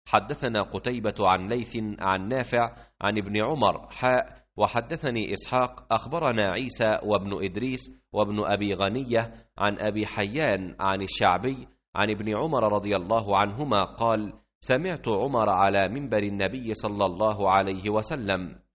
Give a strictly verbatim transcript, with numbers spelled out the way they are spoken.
حدثنا قتيبة عن ليث عن نافع عن ابن عمر حاء وحدثني إسحاق أخبرنا عيسى وابن إدريس وابن أبي غنية عن أبي حيان عن الشعبي عن ابن عمر رضي الله عنهما قال: سمعت عمر على منبر النبي صلى الله عليه وسلم